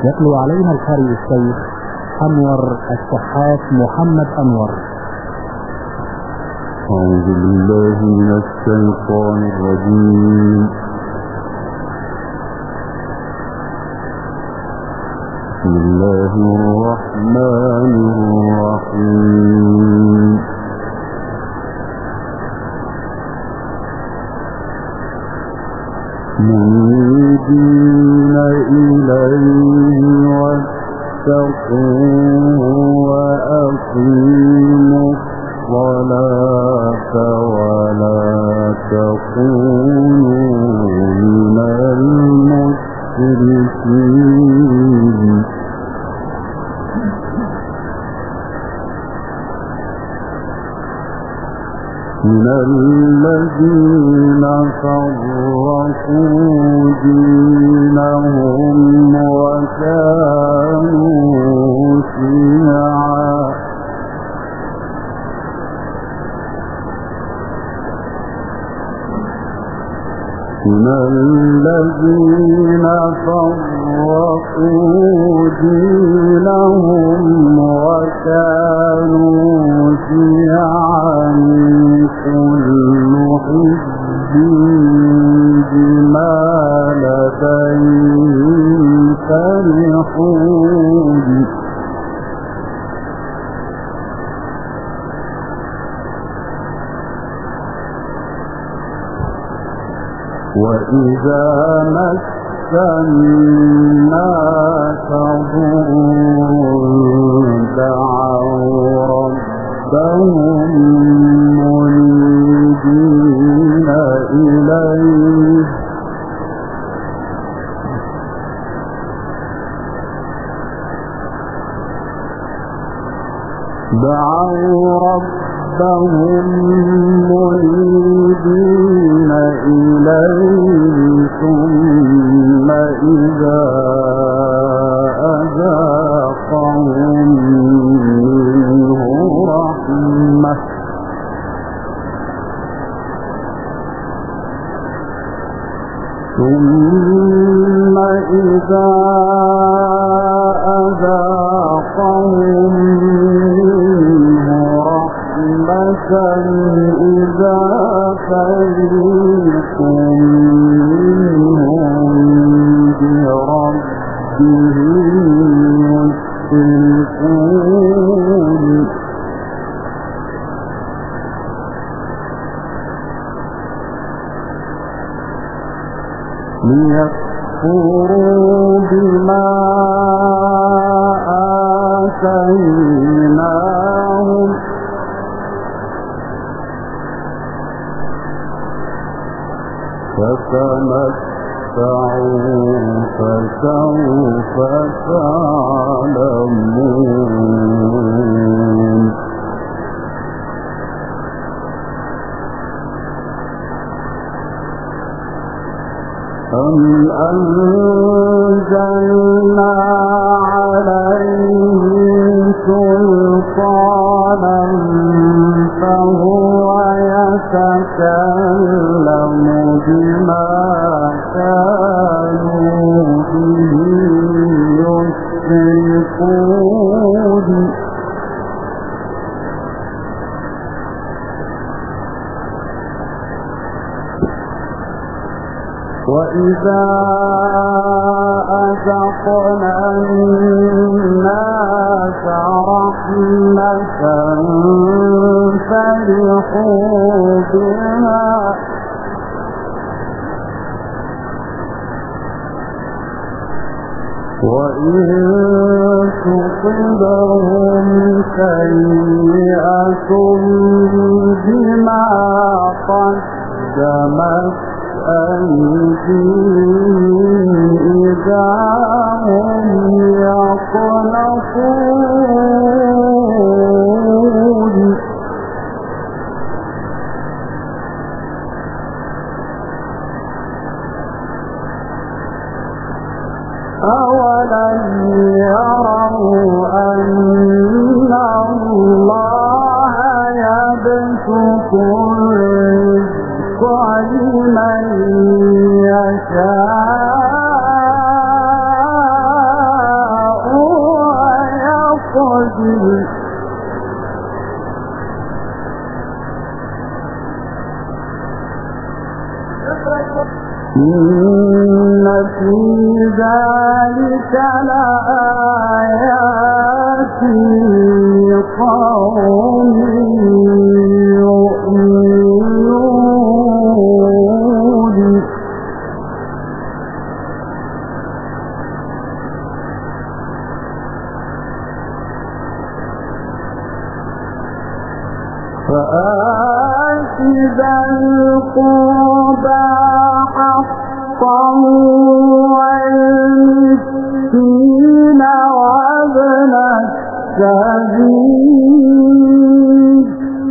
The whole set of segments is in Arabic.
يتلو علينا القارئ الشيخ أنور الشحات محمد أنور. أعوذ بالله من الشيطان الرجيم. بسم الله الرحمن الرحيم. منيبين إليه واتقوه وأقيموا الصلاة ولا تكونوا من المشركين. من الذين فرقوا دينهم وكانوا شيعا من الذين فرقوا دينهم وكانوا شيعا كل حزب بما لديهم فرحون. وإذا مس الناس ضر دعوا ربهم منيبين إليه ثم إذا أذاقهم منه رحمة إذا فريق منهم بربهم يشركون. ليكفروا بما آتيناهم فتمتعوا فسوف تعلمون. أم أنزلنا عليهم سلطانا فهو يتكلم بما كانوا به يشركون. وإذا أذقنا الناس رحمة فرحوا بها وإن تصبهم سيئة بما قدمت أيديهم إذا هم يقنطون. أولم يروا أن الله يبسط الرزق لمن يشاء إن في ذلك لآيات لقوم يؤمنون فآت ذا القربى حقه والمسكين وابن السبيل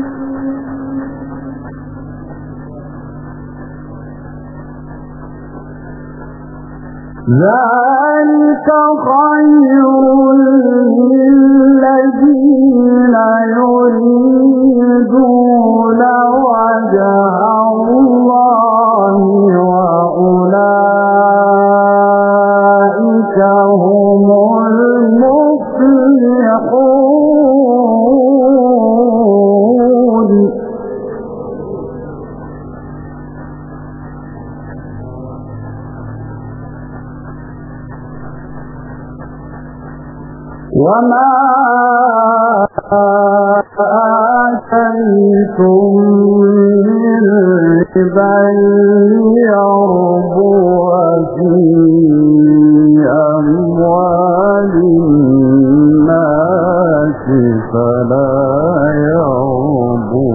ذلك خير للذين يريدون وجه الله وأولئك هم المفلحون وما آتيتم من ربا ليربو في أموال الناس فلا يربو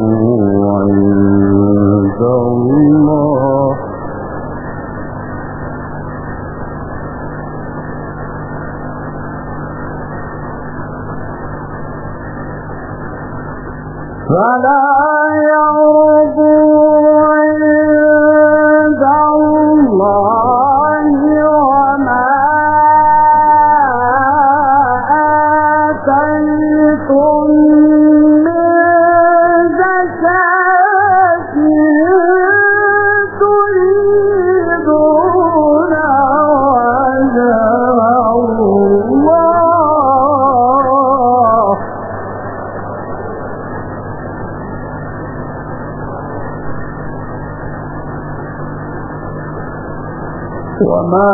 عند الله عند الله وما آتيتم من زكاة تريدون وجه الله وما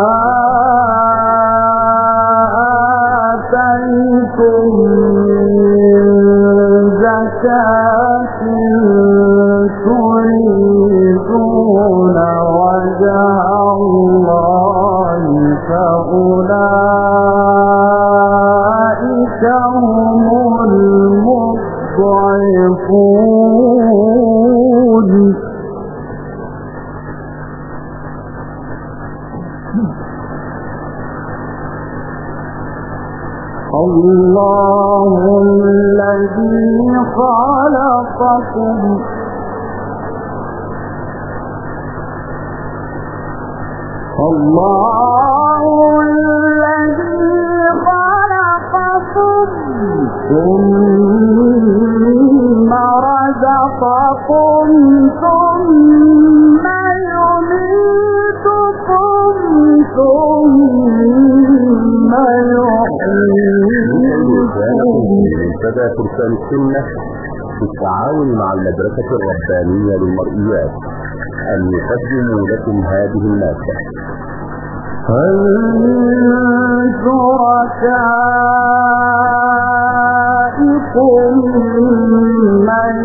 آتيتم من زكاة تريدون وجه الله فأولئك هم المضعفون الله الذي خلقكم ثم رزقكم ثم يميتكم ثم يحييكم. منتدى فرسان السنة بالتعاون مع المدرسة الربانية للمرئيات أن يقدموا لكم هذه المادة. هل من شركائكم من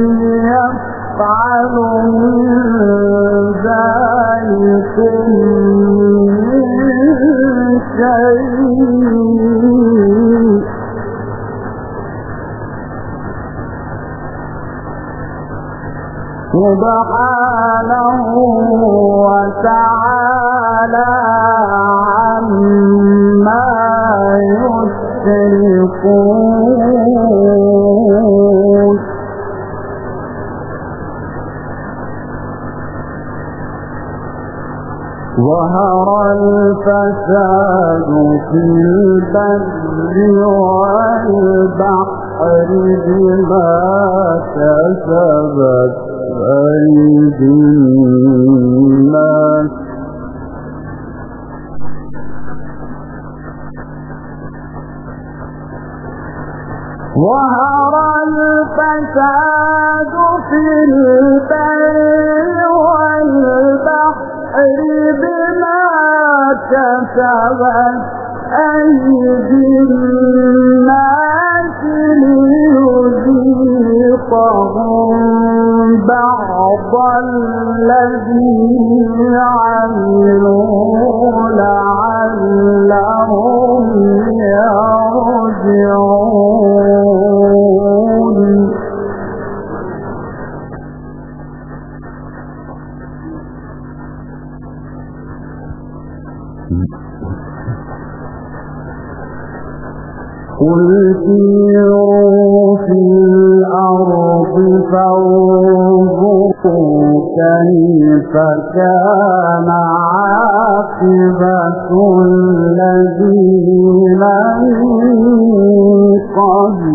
يفعل من ذلكم من شيء سبحانه وتعالى عما يشركون. ظهر الفساد في البر والبحر بما كسبت أيدي الناس ظهر الفساد في البر والبحر بما كسبت أيدي الناس ليذيقهم بعض الذي عملوا لعلهم يرجعون. قل سيروا في الأرض فانظروا كيف كان عاقبة الذين من قبل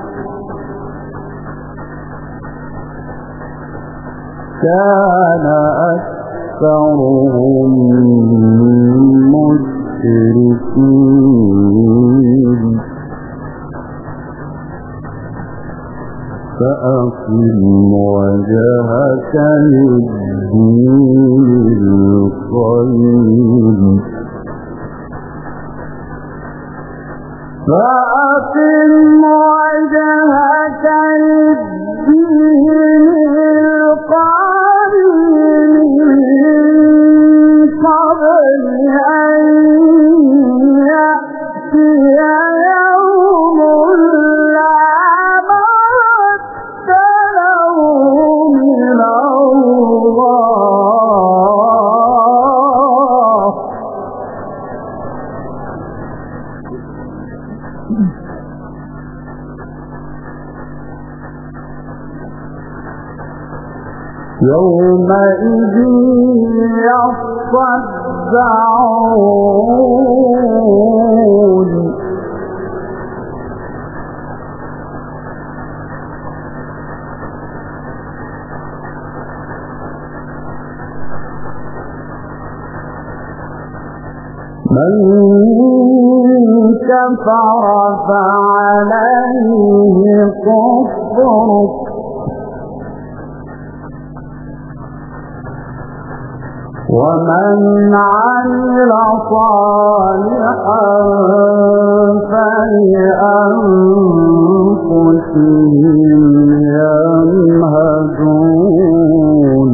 كان أكثرهم مشركين فأقم وجهك للدين القيم فأقم وجهك للدين القيم من قبل أن يأتي يوم لا مرد له من الله يومئذ يصدعون من كفر فعليه كفره ومن عمل صالحا فلأنفسهم يمهدون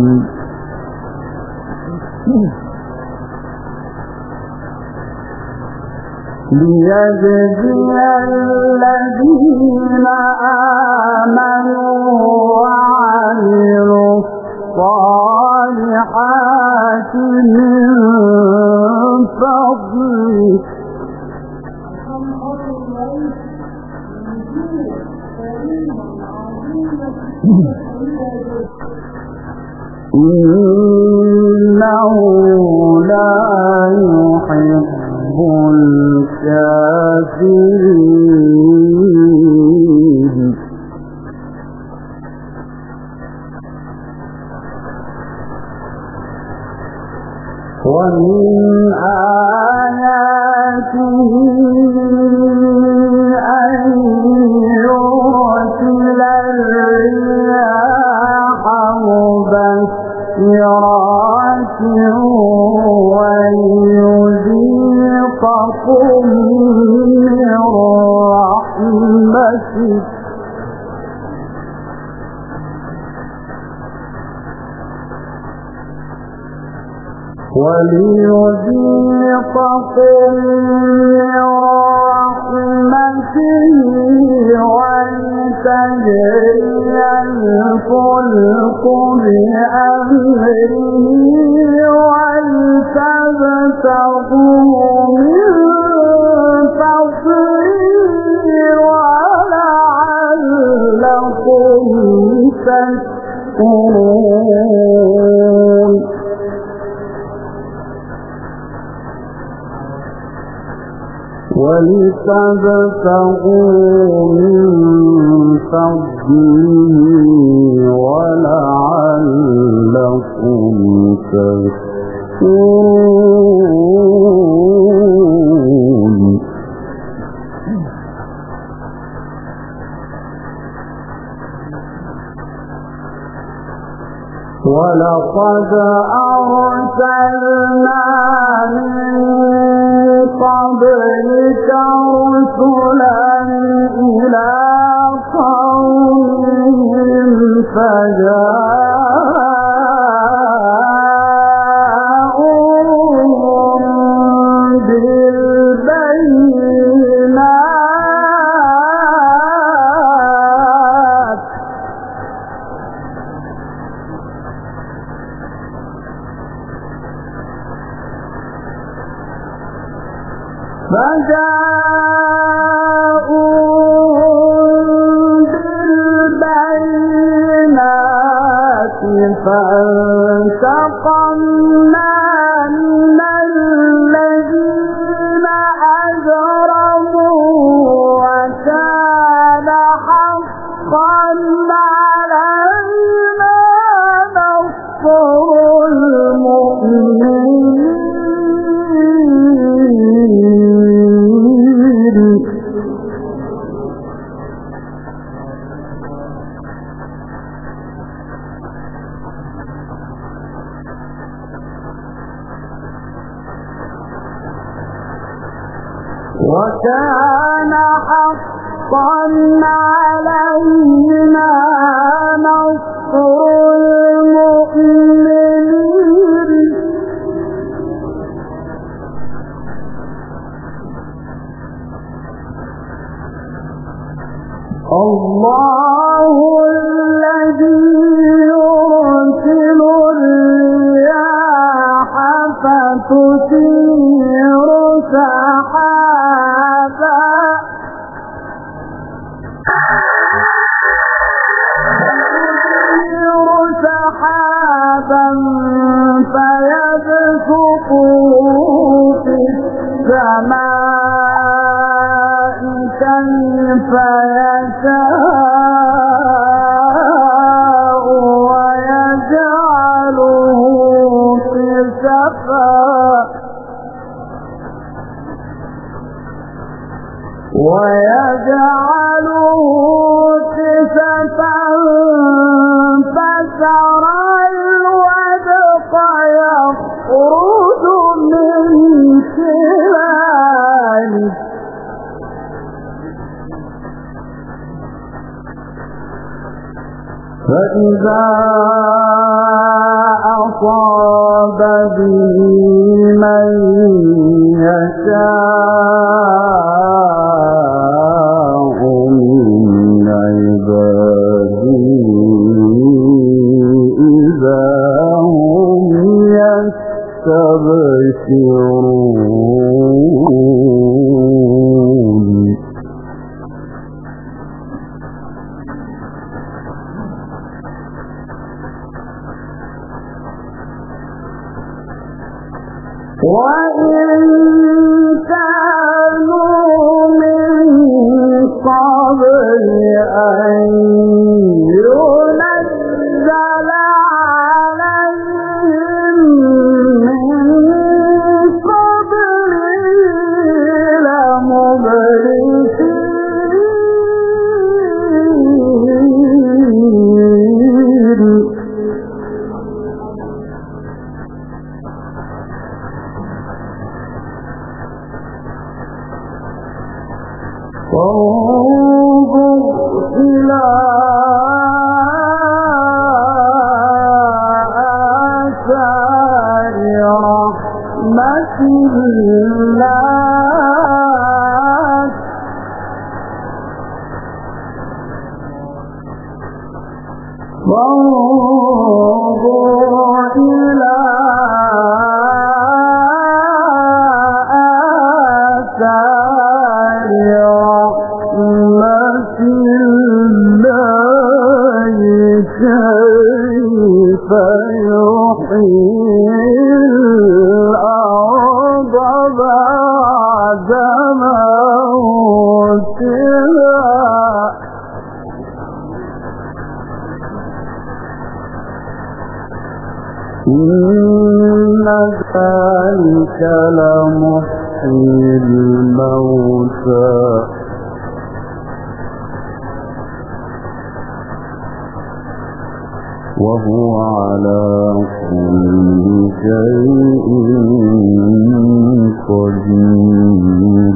ليجزي الذين آمنوا وعملوا الصالحات من فضله إنه لا يحب الكافرين ومن آياته أن يرسل الرياح مبشرات ويذيقكم من رحمته وليذيقكم من رحمته ولتجري الفلك بأمره ولتبتغوا من فضله ولعلكم تشكرون ولتبتغوا من فضله ولعلكم تشكرون ولقد أرسلنا من قبلك رسلا إلى قومهم فجاءوهم بالبينات فانتقمنا من الذين أجرموا وكان حقا علينا نصر المؤمنين وكان حقا علينا نصر المؤمنين الله الذي يرسل الرياح فتثير سحابا فيبسطه في السماء كيف يشاء ويجعله كسفا فترى الودق يخرج من خلاله فإذا أصاب به من يشاء من عباده إذا هم يستبشرون وإن كانوا من قبل أن ينزل عليهم من قبله لمبلسين فانظر إلى آثار رحمة الله فانظر إلى آثار رحمة الله كيف يحيي الأرض بعد موتها إن ذلك لمحيي الموتى وهو على كل شيء قدير.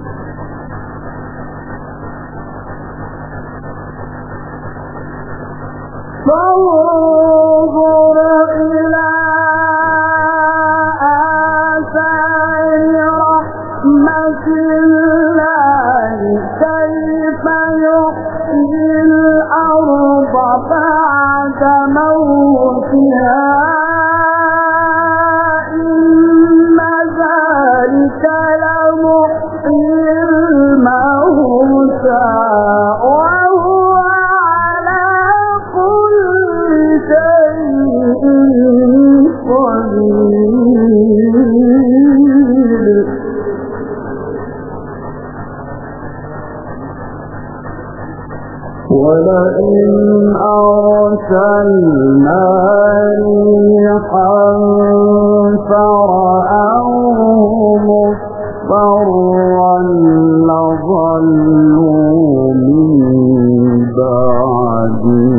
فانظر إلى آثار رحمة الله كيف يحيي الأرض بعد موتها إن ذلك لمحيي الموتى وهو على كل شيء قدير. ولئن أرسلنا ريحا فرأوه مصفرا لظلوا من بعده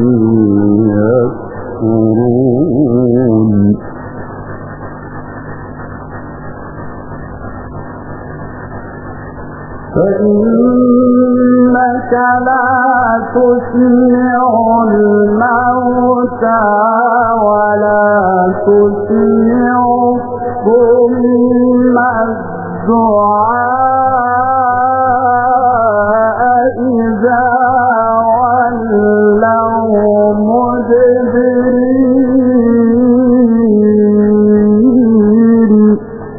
يكفرون. فإنك لا تسمع الموتى ولا تسمع الصم الدعاء إذا ولوا مدبرين.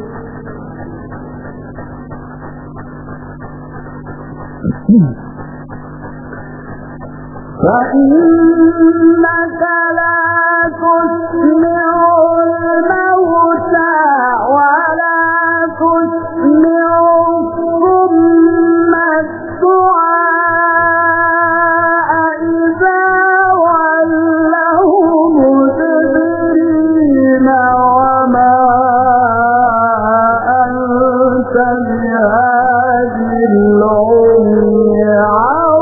فإنك لا تسمع الموتى ولا تسمع الصم الدعاء إذا ولوا مدبرين وما أنت بهادي العمي عن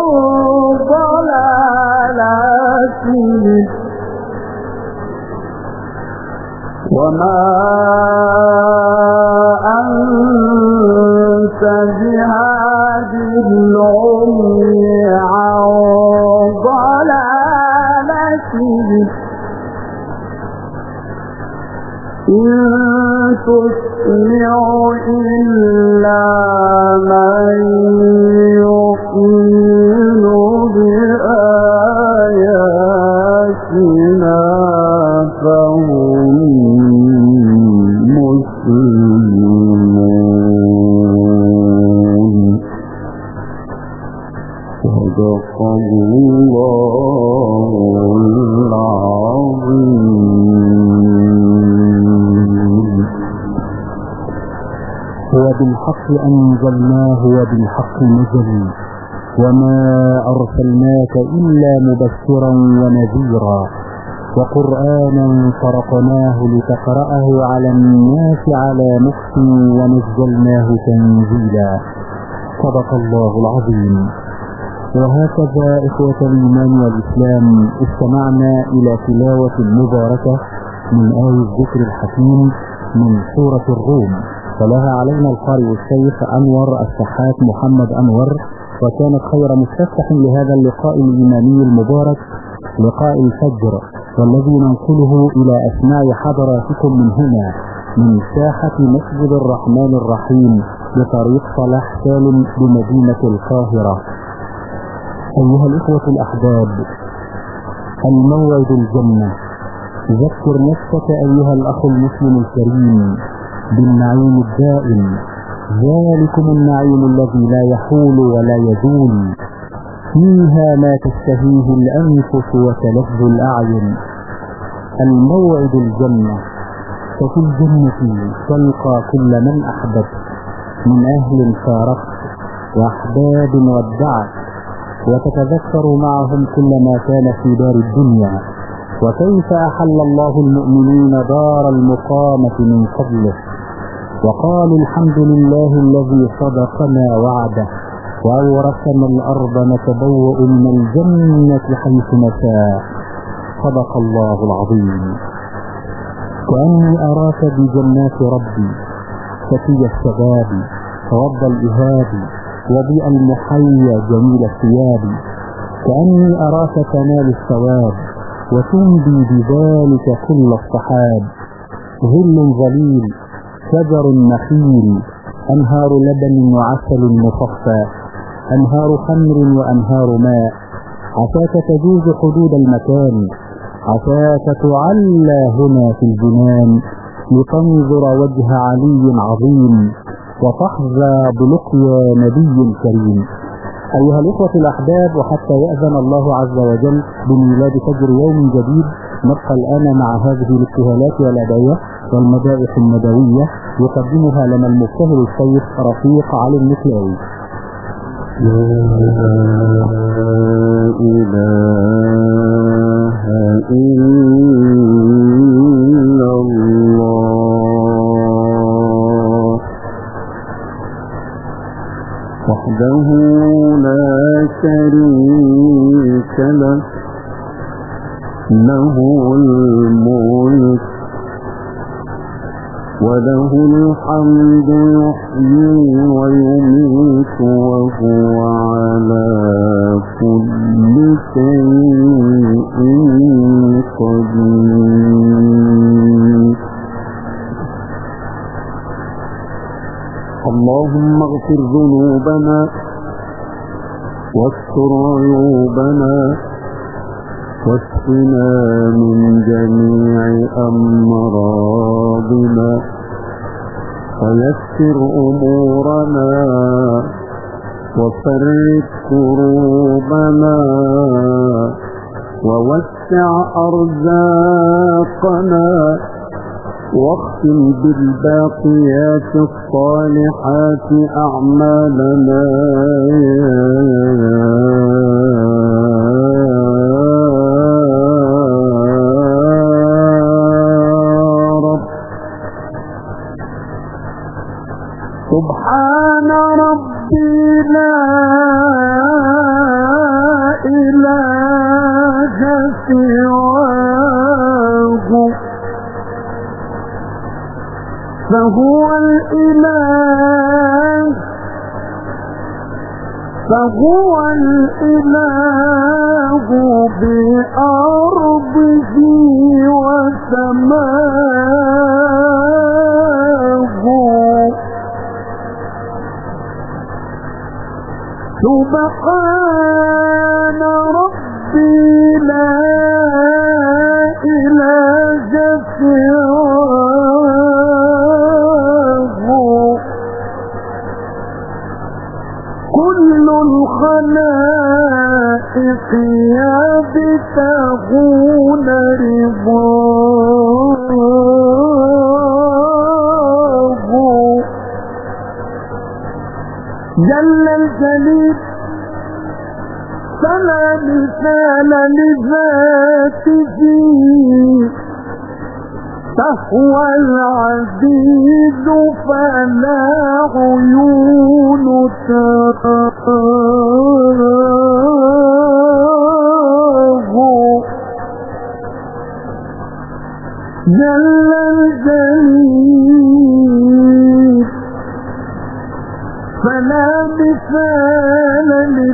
ضلالتهم وما أنت بهادي العمي عن ضلالتهم إن تسمع إلا من يؤمن بآياتنا فهم مسلمون. صدق الله العظيم. وبالحق أنزلناه وبالحق نزل وما أرسلناك إلا مبشرا ونذيرا وقرآنا فرقناه لتقرأه على الناس على مكث ونزلناه تنزيلا. صدق الله العظيم. وهكذا إخوة الإيمان والإسلام استمعنا إلى تلاوة مباركة من آية الذكر الحكيم من سورة الروم، ولها علينا القارئ الشيخ أنور الشحات محمد أنور، وكانت خير مفتتح لهذا اللقاء الإيماني المبارك لقاء الفجر، والذي ننقله إلى أسماع حضراتكم من هنا من ساحة مسجد الرحمن الرحيم بطريق صلاح سالم بمدينة القاهرة. أيها الإخوة الأحباب، الموعد الجنة. ذكر نفسك أيها الأخ المسلم الكريم بالنعيم الدائم، ذلكم النعيم الذي لا يحول ولا يزول، فيها ما تشتهيه الأنفس وتلذ الأعين. الموعد الجنة. ففي الجنة تلقى كل من أحببت من أهل فارقت وأحباب ودعت، وتتذكر معهم كل ما كان في دار الدنيا، وكيف أحل الله المؤمنين دار المقامة من فضله، وقالوا الحمد لله الذي صدقنا وعده وأورثنا الأرض نتبوأ من الجنة حيث نشاء. صدق الله العظيم. كأني أراك بجنات ربي فتي الشباب رب الإهاب وضيء المحيا جميل الثياب. كأني أراك تنال الثواب وتنبي بذلك كل الصحاب. ظل ظليل شجر نخيل أنهار لبن وعسل مصفى أنهار خمر وأنهار ماء. عساك تجوز حدود المكان عساك تعلى هنا في الجنان لتنظر وجه علي عظيم وتحظى بلقيا نبي كريم. أيها الإخوة الأحباب، وحتى يأذن الله عز وجل بميلاد فجر يوم جديد نبقى الآن مع هذه الابتهالات والأدعية والمدائح النبوية يقدمها لنا المبتهل الشيخ رفيق علي المسلاوي. لا إله إلا الله وحده لا شريك له له الملك وله الحمد يحيي ويميت وهو على كل شيء قدير. اللهم اغفر ذنوبنا واستر عيوبنا واشفنا من جميع أمراضنا ويسر أمورنا وفرج كروبنا ووسع أرزاقنا واختم بالباقيات الصالحات أعمالنا سبحان ربي لا إله سواه فهو الإله بأرضه وسماه. سبحان ربي لا إله سواه كل الخلائق يبتغون رضاه جل الجليل فلا مثال لذاته فهو العزيز فلا عيون تراه جل الجليل فلا مثال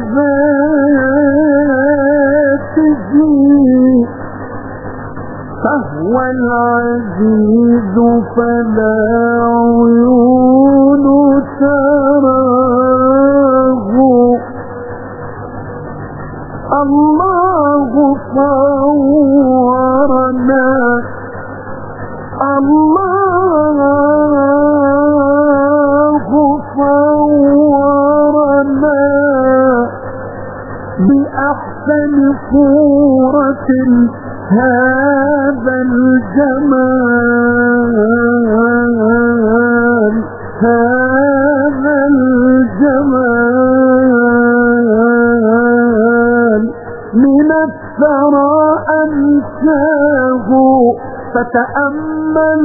لذاته فهو العزيز فلا عيون تراه. الله صورنا صورنا بأحسن صورة هذا الجمال من الثرى أنشاه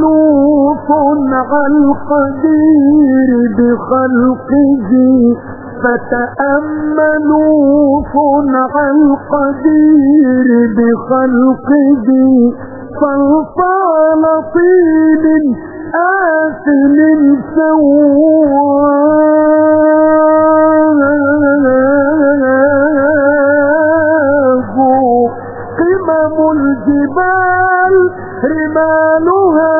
فتأملوا صنع القدير بخلقه فتأملوا صنع القدير بخلقه فانفعل طين آثم سواه قمم الجبال رمالها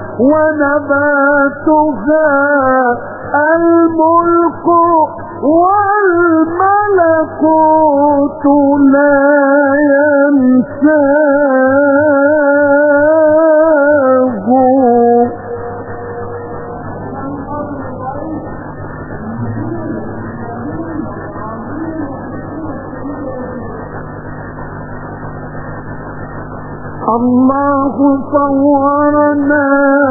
ونباتها الملك والملكوت لا ينساه. الله صورنا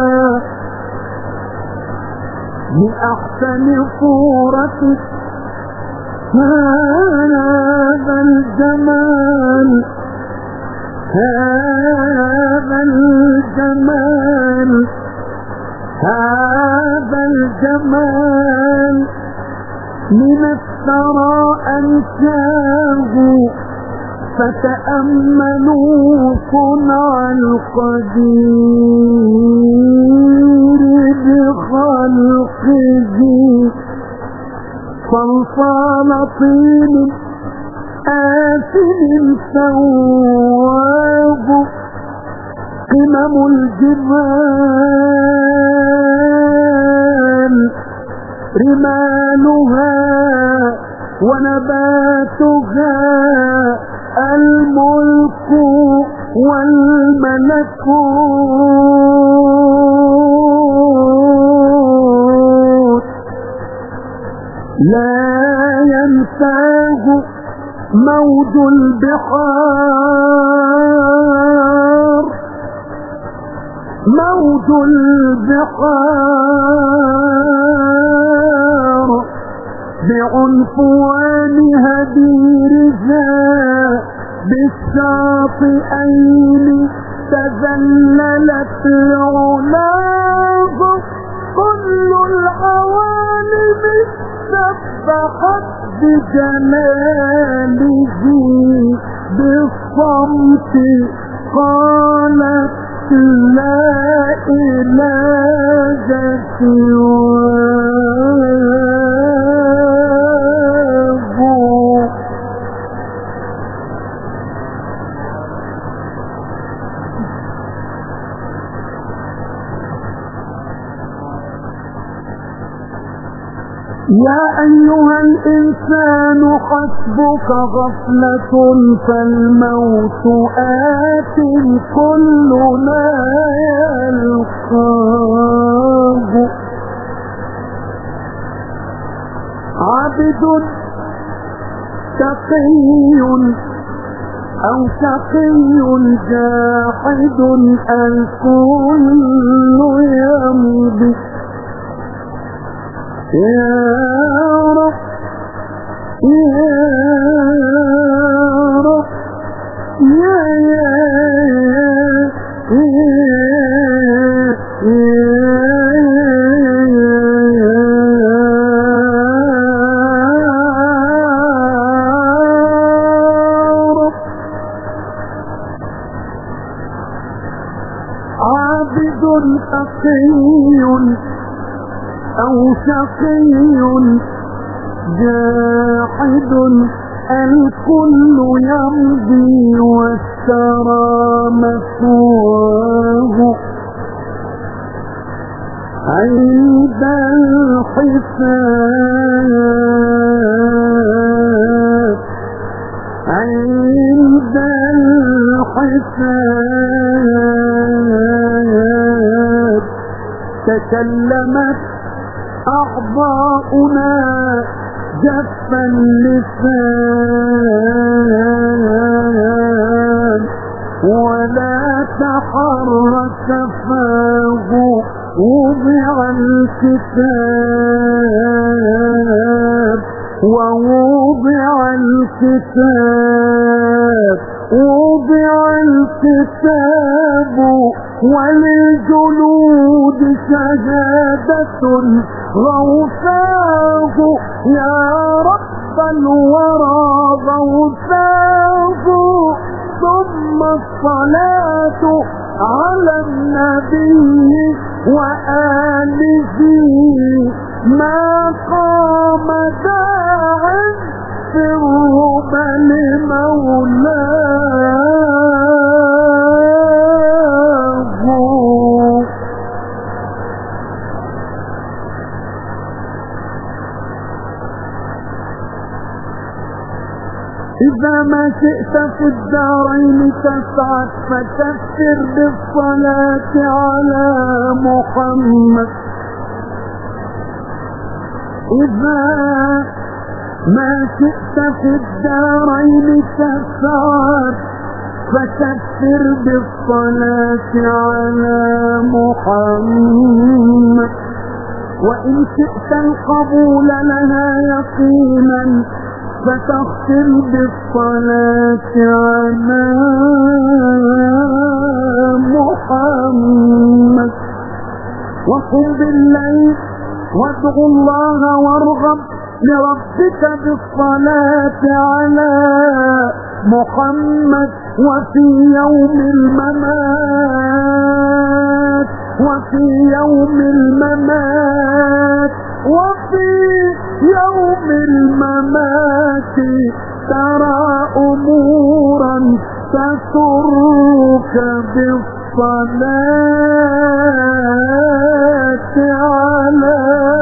بأحسن صورة هذا الجمال هذا الجمال هذا الجمال من الثرى أنشاه فتأملوا صنع القدير بخلقه صلصال طين آثم سواه قمم الجبال رمالها ونباتها الملك والملكوت لا ينساه موج البحار موج البحار بعنفوان هديرها بالشاطئين تذللت لعلاه كل العوالم سبحت بجلاله بالصمت قالت لا إله سواه. يا أيها الإنسان حسبك غفلة فالموت آت كلنا يلقاه عبد تقي أو شقي جاحد الكل يمضي يا رب يا رب يا رب عابد تقي أو شقي جاحد الكل يمضي والثرى مثواه عند الحساب عند الحساب تكلمت أعضاؤنا جف اللسان ولا تحرك فاه وضع الكتاب ووضع الكتاب وضع الكتاب وللجلود شهادة غوثاه يا رب الورى غوثاه. ثم الصلاة على النبي وآله ما قام داع في الربل مولاه. إذا ما شئت في الدارين تسعد فكثر بالصلاة على محمد. إذا ما شئت في الدارين تسعد فكثر بالصلاة على محمد. وإن شئت القبول لها يقينا فتغفر بالصلاة على محمد. وقم بالليل وادعو الله وارغب لربك بالصلاة على محمد. وفي يوم الممات وفي يوم الممات وفي يوم الممات ترى أمورا تسرك بالصلاة على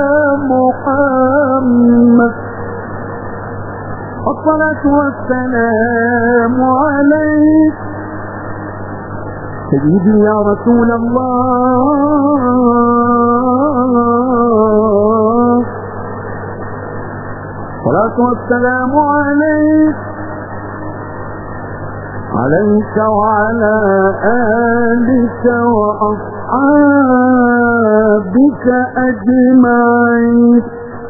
محمد. الصلاة والسلام عليك سيدي يا رسول الله. الصلاة والسلام عليك عليك وعلى آلك وأصحابك أجمعين.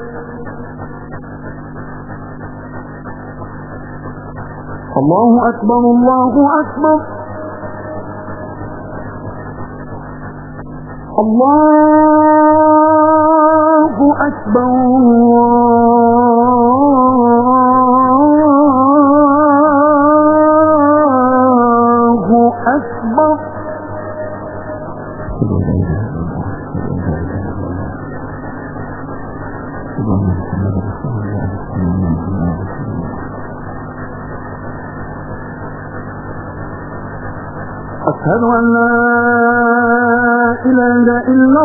الله أكبر الله أكبر الله أكبر الله أكبر. أشهد أن لا إله إلا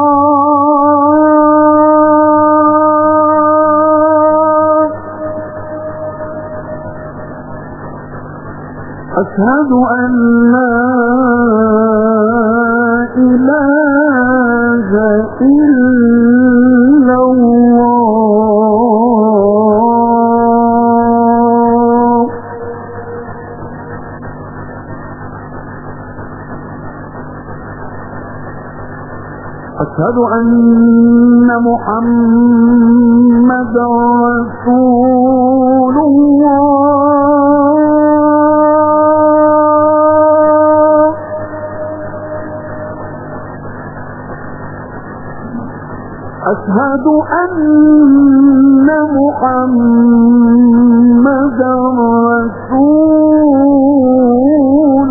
الله. أشهد أن لا إله إلا الله. أشهد أن محمدا رسول الله. أشهد أن محمدا رسول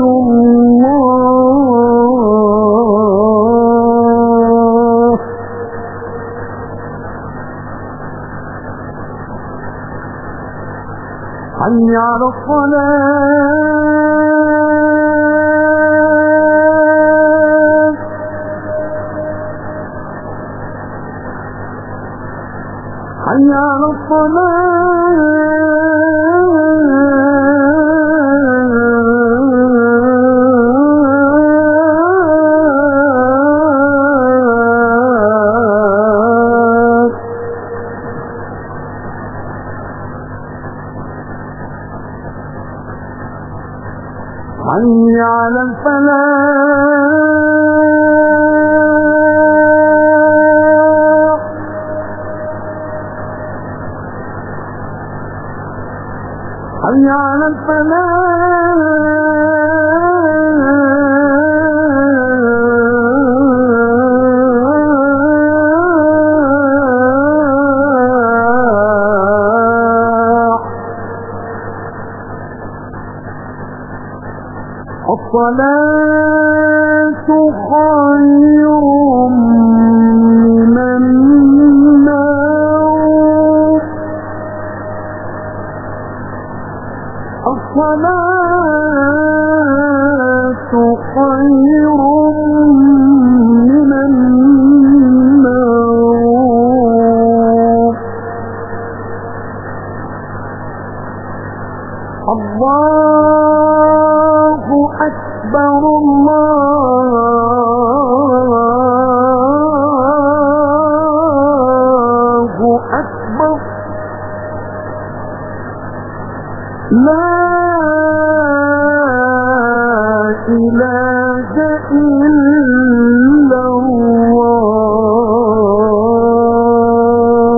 الله. حي على الصلاة. حي على حي على الفلاح. حي على الفلاح. الصلاة خير من النوم الصلاة خير من النوم الله أكبر الله أكبر لا إله إلا الله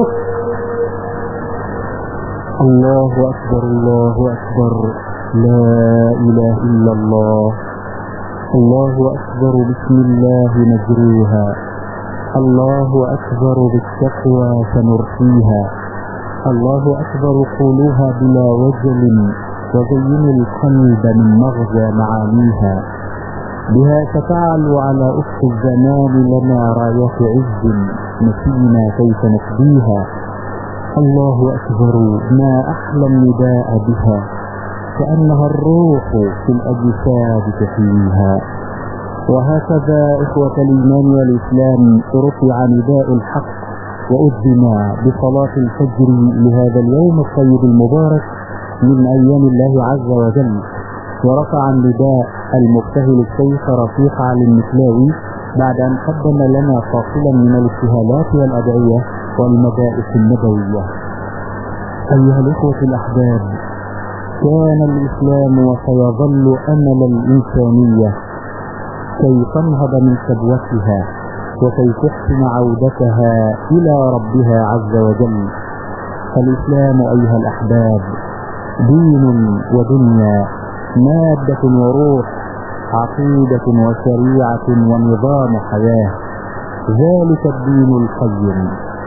الله أكبر الله أكبر لا إله إلا الله الله أكبر بسم الله نجريها الله أكبر بالتقوى سنرقيها الله أكبر قولوها بلا وجل وزين القلب من مغزى معانيها بها تفعل على أفق الزمان لنا راية عز نسينا كيف نفديها الله أكبر ما أحلى النداء بها كأنها الروح في الأجساد تحييها وهكذا إخوة الإيمان والإسلام رفع نداء الحق وأذن بصلاة الفجر لهذا اليوم الطيب المبارك من أيام الله عز وجل ورفع النداء المبتهل الشيخ رفيق علي المثلاوي بعد أن قدم لنا فاصلا من الابتهالات والأدعية والمدائح النبوية. أيها الإخوة الأحباب، كان الإسلام وسيظل أمل الإنسانية كي تنهض من كبوتها وكي تحسن عودتها إلى ربها عز وجل. فالإسلام أيها الأحباب دين ودنيا، مادة وروح، عقيدة وشريعة ونظام حياة، ذلك الدين القيم،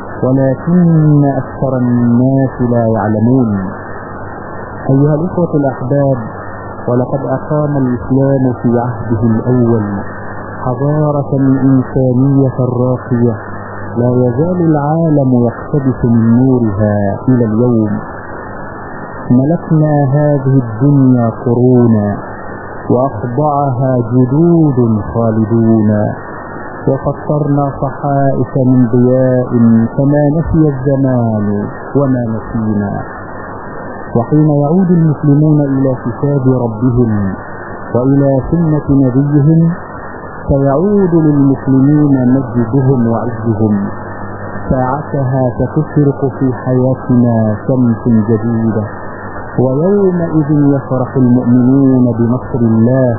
ولكن أكثر الناس لا يعلمون. أيها الإخوة الأحباب، ولقد أقام الإسلام في عهده الأول حضارة إنسانية راقية لا يزال العالم يقتبس من نورها إلى اليوم. ملكنا هذه الدنيا قرونا وأخضعها جدود خالدون، وفطرنا صحائف من ضياء فما نسي الزمان وما نسينا. وحين يعود المسلمون إلى كتاب ربهم وإلى سنة نبيهم سيعود للمسلمين مجدهم وعزهم، ساعتها ستشرق في حياتنا شمس جديدة، ويومئذ يفرح المؤمنون بنصر الله.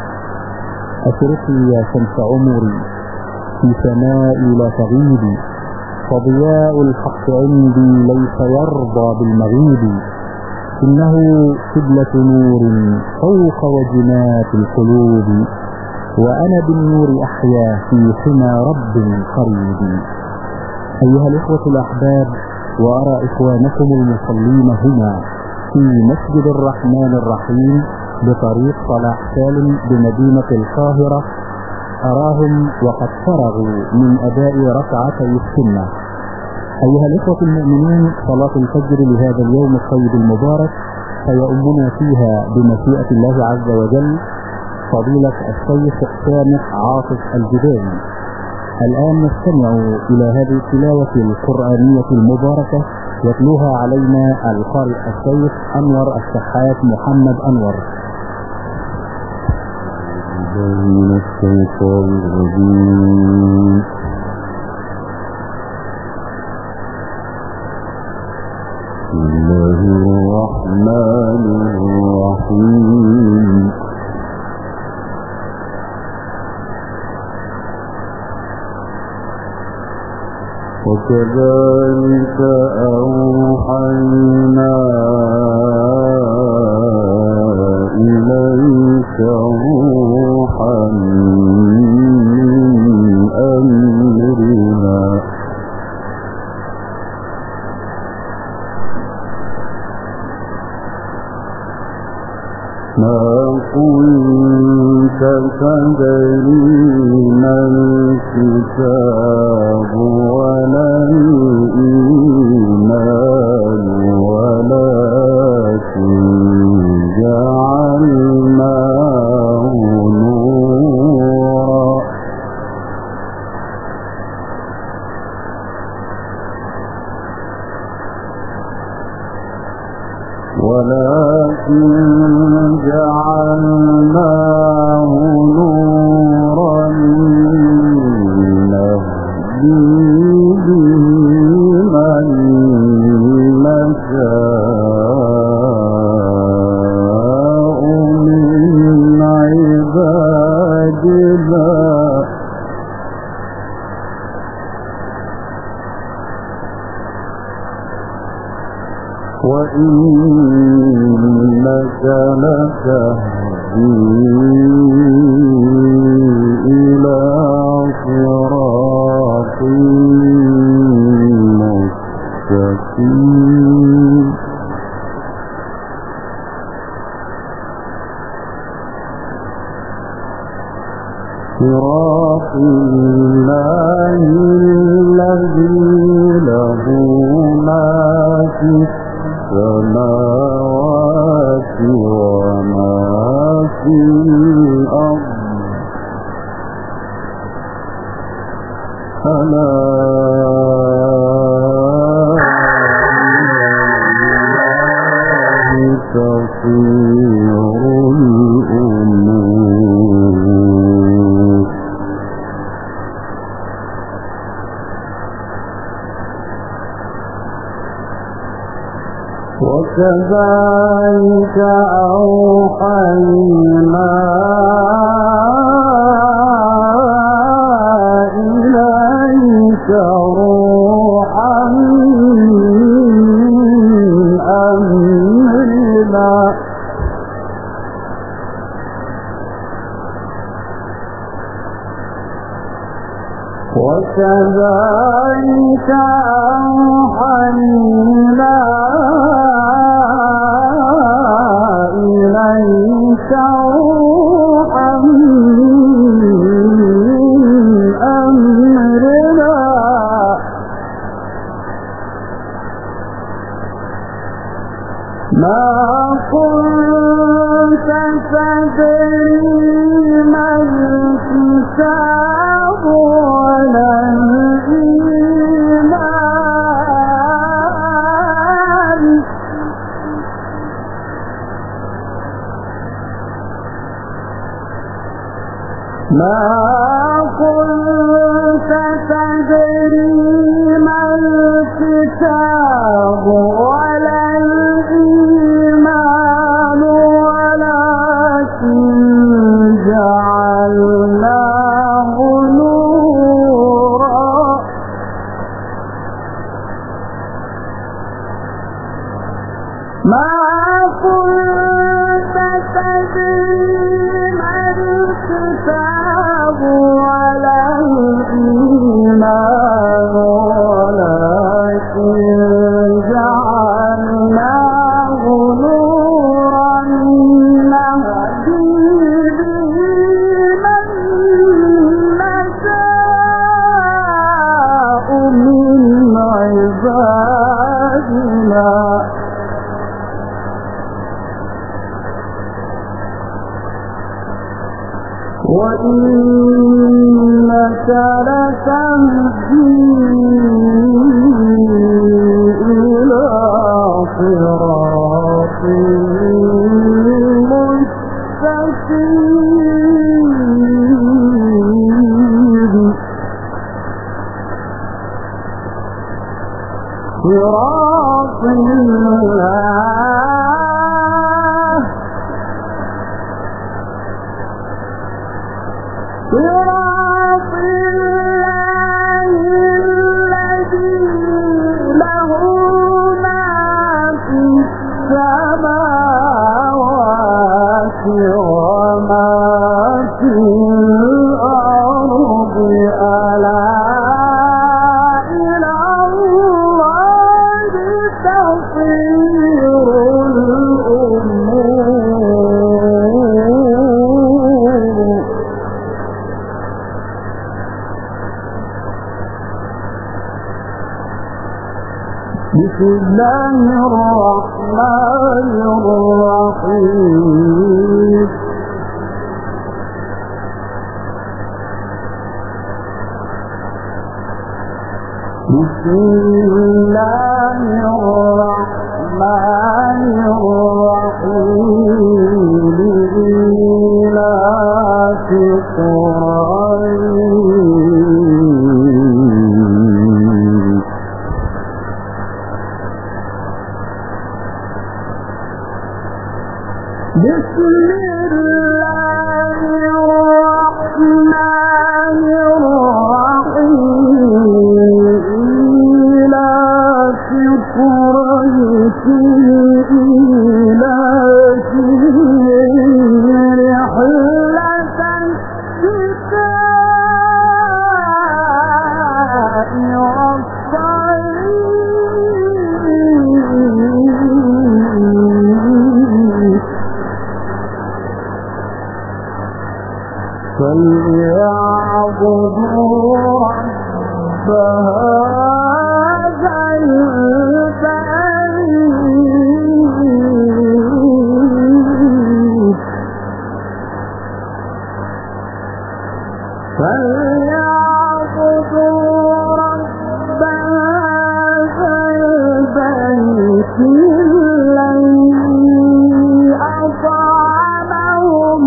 أشرقي يا شمس عمري في سمائي لا تغيبي، فضياء الحق عندي ليس يرضى بالمغيب، إنه قبلة نور فوق وجنات القلوب، وأنا بالنور أحيا في حمى رب قريب. أيها الإخوة الأحباب، وأرى إخوانكم المصلين هنا في مسجد الرحمن الرحيم بطريق صلاح سالم بمدينة القاهرة، أراهم وقد فرغوا من أداء ركعتي السنة. أيها الإخوة المؤمنين، صلاة الفجر لهذا اليوم الطيب المبارك سيؤمنا فيها بمشيئة الله عز وجل فضيلة الشيخ سامح عاطف الجبالي. الآن نستمع إلى هذه التلاوة القرآنية المباركة يتلوها علينا القارئ الشيخ أنور الشحات محمد أنور. من الشيطان الرجيم. بسم الله الرحمن الرحيم. وكذلك أوحينا إليك روحا من أمرنا ما كنت تدري ما الكتاب ولا الإيمان ولكن جعلناه نورا نهدي به من نشاء من عبادنا وإنك لتهدي إلى صراط مستقيم صراط الله الذي له ما في السماوات وما في الأرض ألا إلى الله تصير الأمور وكذلك أوحينا إليك روحا من أمرنا وكذلك أوحينا إليك روحا من أمرنا ما كنت تدري ما الكتاب ولا الإيمان ما كنت تدري ما الكتاب ولا الإيمان ولكن جعلناه نورا ما كنت تدري ما الكتاب ولا الإيمان ولكن جعلناه نورا نهدي به من نشاء من عبادنا وإنك لتهدي إلى صراط مستقيم صراط الله صراط الله الذي له ما في السماوات وما في الأرض ألا إلى الله تصير الأمور بسم الله الرحمن الرحيم بسم الله الرحمن الرحيم إيلاف قريش بسم الله الرحمن الرحيم إيلاف قريش إيلافهم رحلة الشتاء والصيف فليعبدوا رب هذا البيت فليعبدوا رب هذا البيت الذي أطعمهم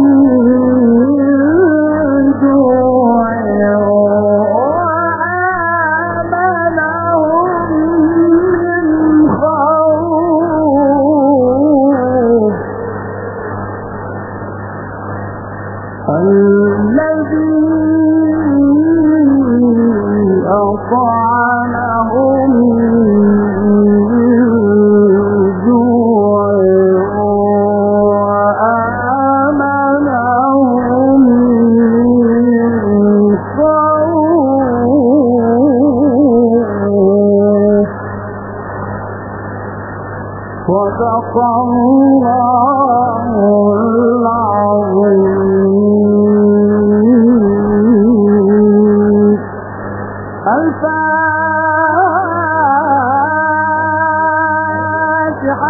صدق الله العظيم. الفاتحة.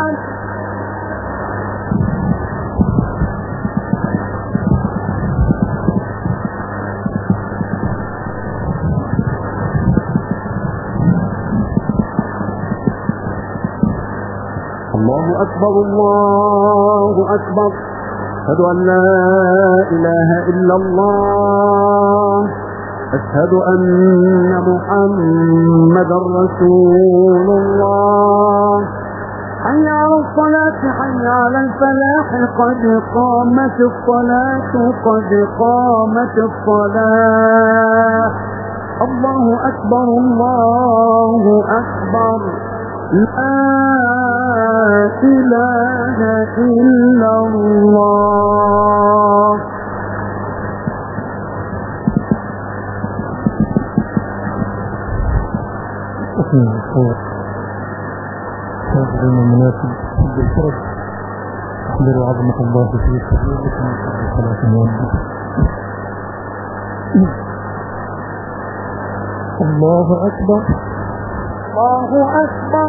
الله أكبر الله أكبر، أشهد أن لا إله إلا الله، أشهد أن محمدا رسول الله. حي على الصلاة حي على الفلاح، قد قامت الصلاة قد قامت الصلاة. الله أكبر الله أكبر، لا إله إلا الله. أثناء الصور تأخذون المناسب حب الفرج، احذروا عظمة الله في السبيل لكم الصلاة الموجة. الله أكبر الله أكبر.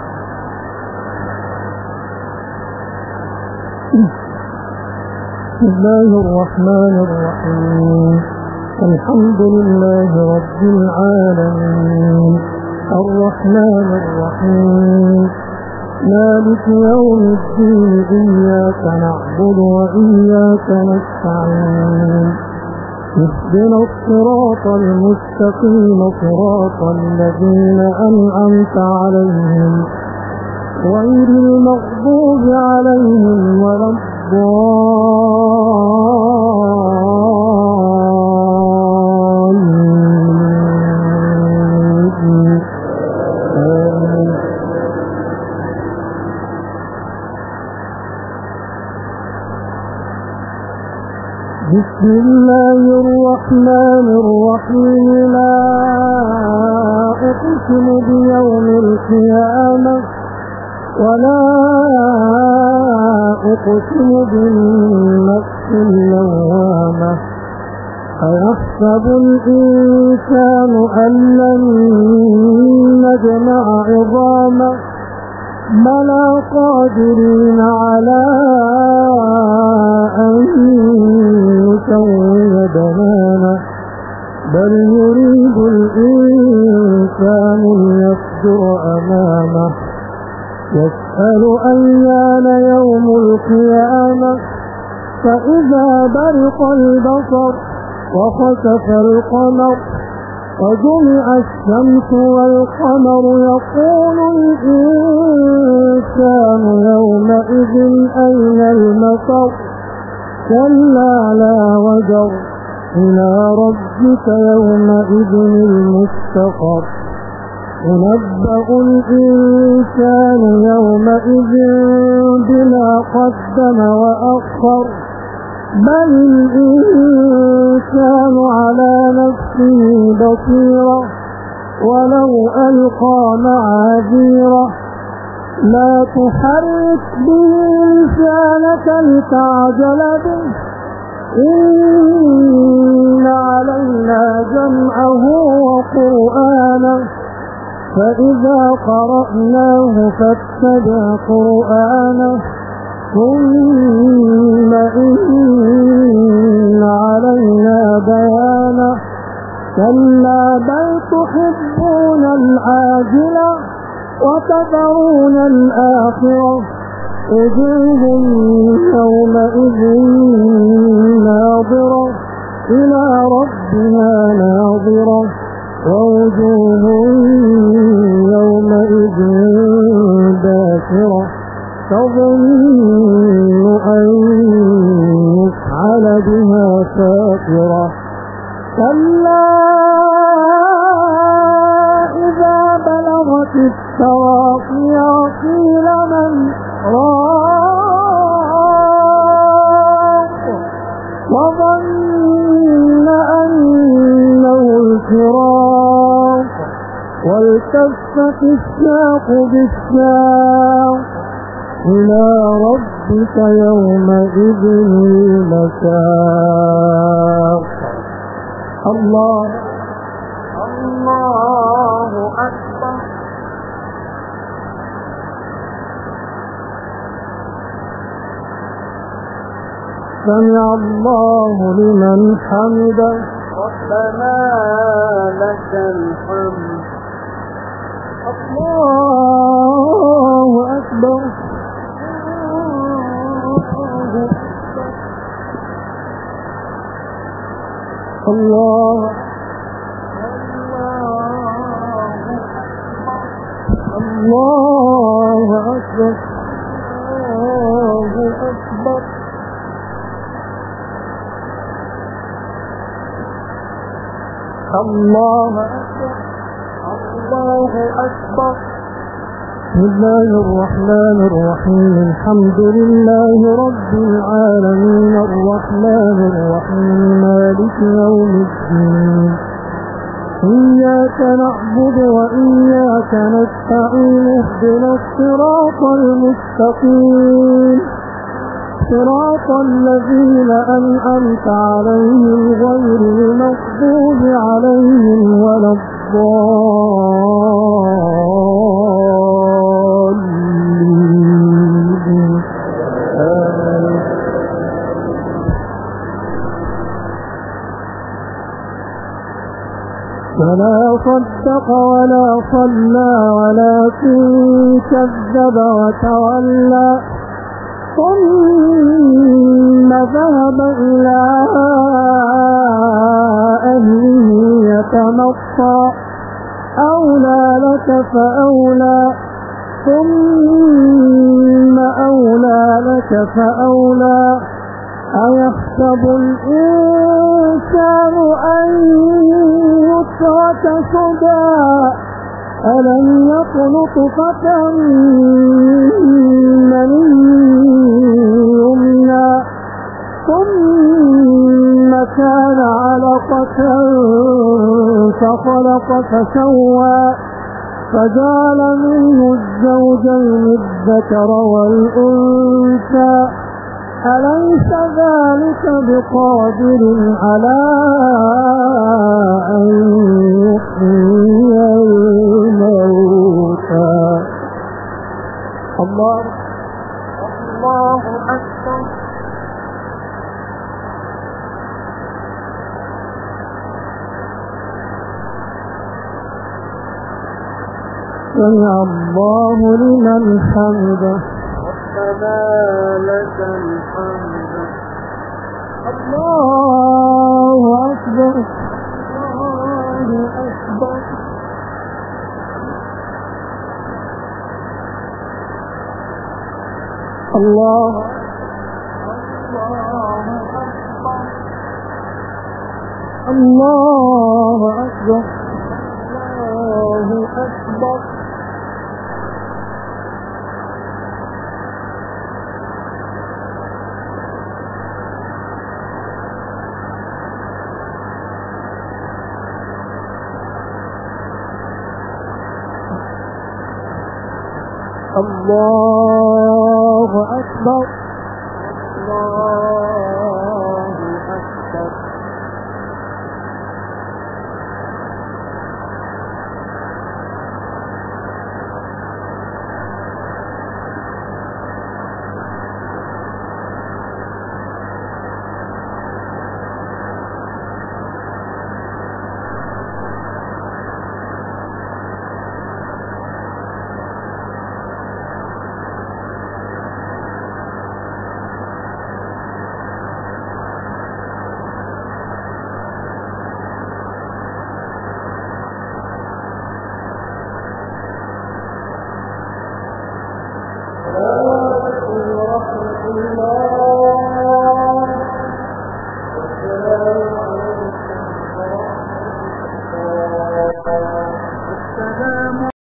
بسم الله الرحمن الرحيم، الحمد لله رب العالمين، الرحمن الرحيم، مالك يوم الدين، إياك نعبد وإياك نستعين، اهدنا الصراط المستقيم، صراط الذين أنعمت عليهم غير المغضوب عليهم ولا الضالين. بسم الله الرحمن الرحيم، لا أقسم بيوم القيامة ولا أقسم بالنفس اللوامة، أيحسب الإنسان أن لن نجمع عظامه بلى قادرين على أن نسوي بنانا بل يريد الإنسان ليفجر أمامه يسأل أيان يوم القيامة فإذا برق البصر وخسف القمر وجمع الشمس والقمر يقول الإنسان يومئذ أين المفر كلا لا وزر إلى ربك يومئذ المستقر ينبأ الإنسان يومئذ بما قدم وأخر بل الإنسان على نفسه بصيرة ولو ألقى معاذيره لا تحرك به لسانك لتعجل به إن علينا جمعه وقرآنه فإذا قرأناه فاتبع قرآنه ثم إن علينا بيانه كلا بل تحبون العاجلة وتذرون الآخرة وجوه يومئذ ناظرة إلى ربها ناظرة ووجوه يومئذ باسرة تظن أن يفعل بها فاقرة كلا إذا بلغت التراقي قيل من راق وظن أنه الفراق والتفت الساق بالساق إلى ربك يومئذ المساق الله الله أكبر سمع الله لمن حمده ربنا لك الحمد الله أكبر الله الله أكبر الله أكبر الله أكبر الله أكبر بسم الله الرحمن الرحيم الحمد لله رب العالمين الرحمن الرحيم مالك يوم الدين إياك نعبد وإياك نستعين اهدنا الصراط المستقيم صراط الذين أنعمت عليهم غير المغضوب عليهم ولا الضالين فلا صدق ولا صلى ولكن كذب وتولى ثم ذهب إلى أهله يتمطى أولى لك فأولى ثم أولى لك فأولى أيحسب الإنسان أن يترك سدى ألم يكن نطفة من يمنى ثم كان علقة فخلق فسوى فجعل منه الزوجين الذكر والأنثى أليس ذلك بقادر على أن يحيي الموتى الله الله أكبر. سمع الله لمن حمده. ربنا لك الحمد. الله أكبر الله أكبر. الله أكبر الله أكبر الله أكبر. الله أكبر الله